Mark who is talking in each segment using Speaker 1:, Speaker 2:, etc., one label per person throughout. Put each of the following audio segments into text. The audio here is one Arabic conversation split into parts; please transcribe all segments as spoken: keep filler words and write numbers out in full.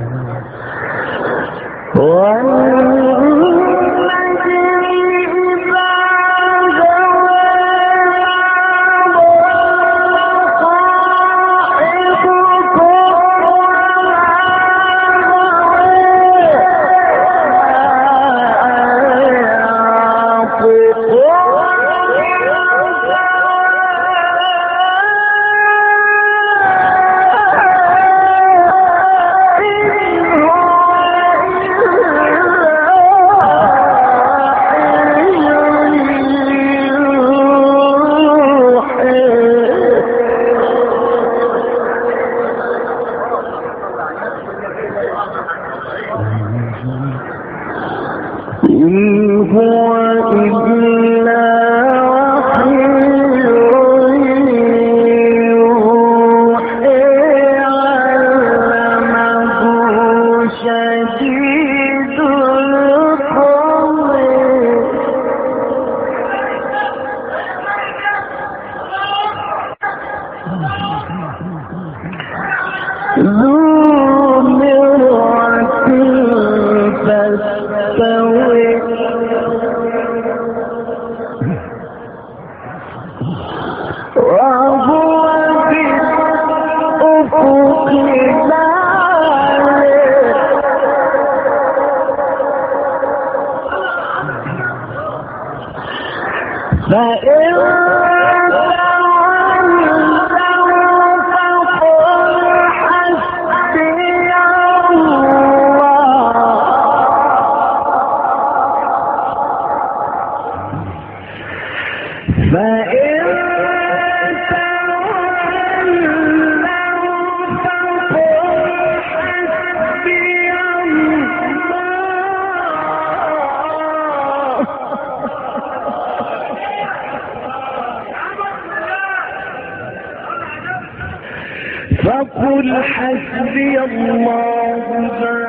Speaker 1: فقل حسبي الله لا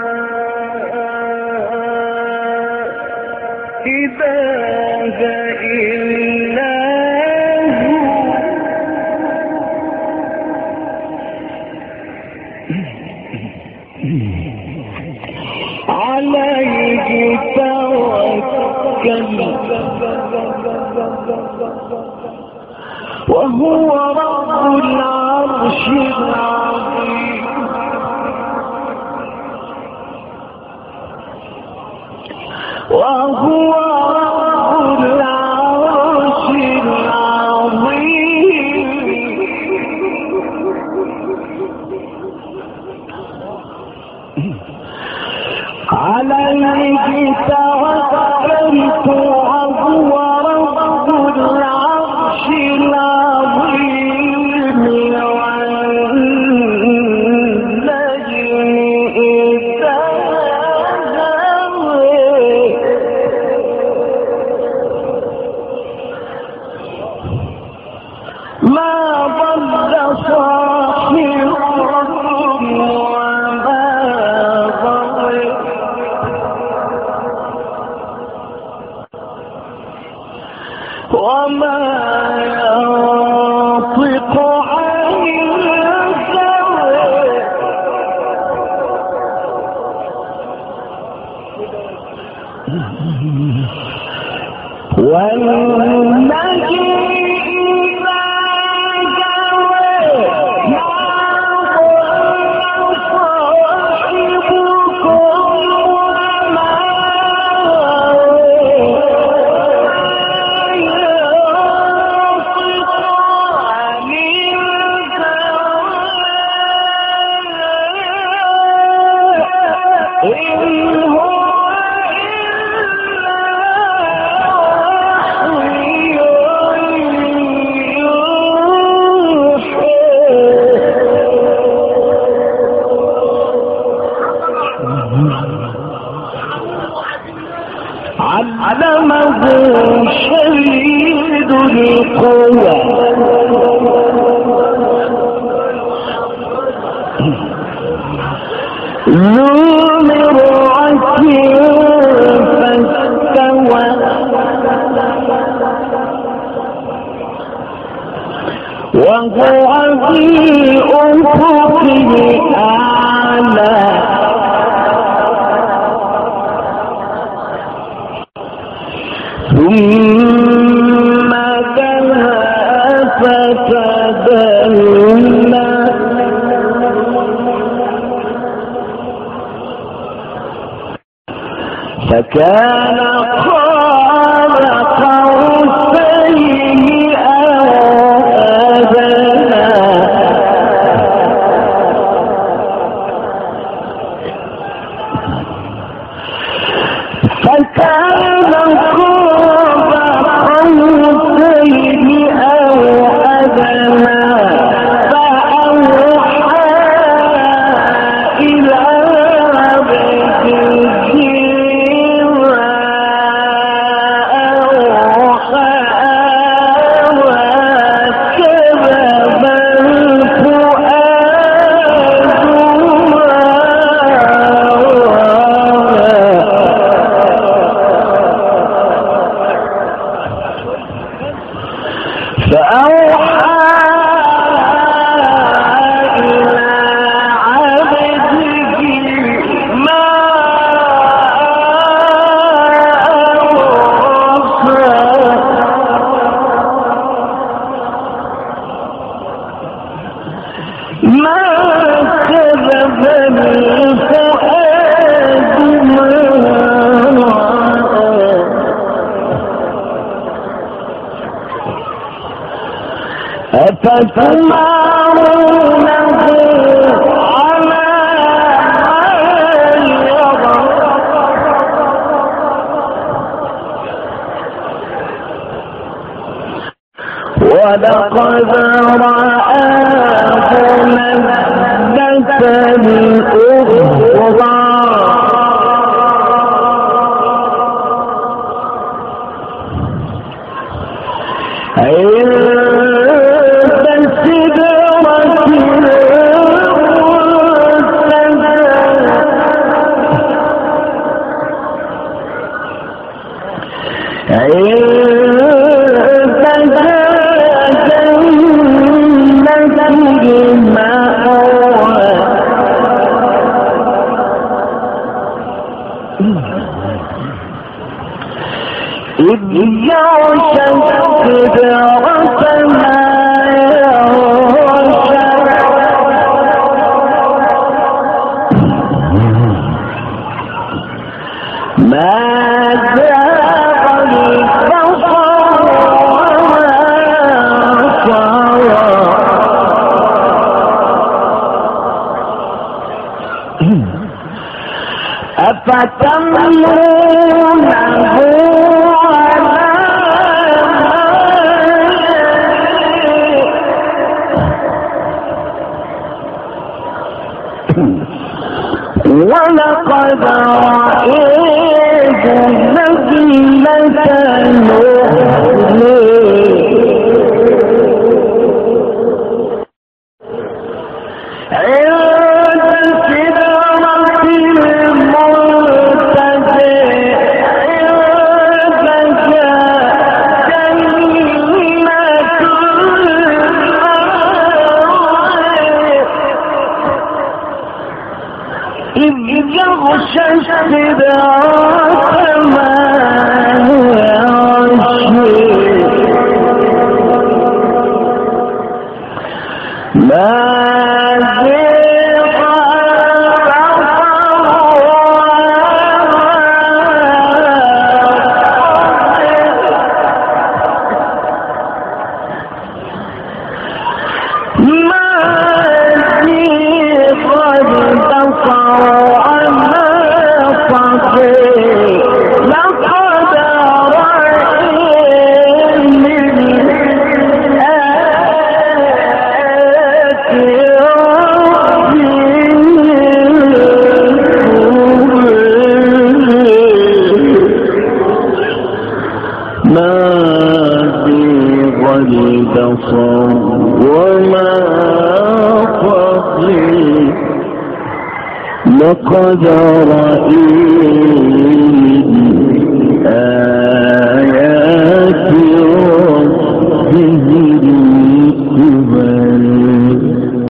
Speaker 1: إله إلا هو عليه توكل وهو رب العرش العظيم وهو رب العرش العظيم عليه توكلت وهو رب العرش العظيم والنجم إذا هوى ما ضل صاحبكم وما غوى وما ينطق عن الهوى والنجم إذا هوى ما ضل صاحبكم وما علمه شديد القوى ذو مرة فاستوى وهو في الأفق الأعلى فكان قاب قوسين أو أدنى فكان قاب قوسين أو أدنى فأوحى إلى عبده ما أوحى وكذب أفتمارونه على ما يرى ولقد رآه نزلة أخرى إذ يغشى السدرة ما يغشى ما زاغ البصر وما طغى أفتمنونه ولقد رأيت نزلة أخرى عند سدرة المنتهى عندها جنة إذ يغشى السدرة ما يغشى ما زاغ وما فضل لقد رأيت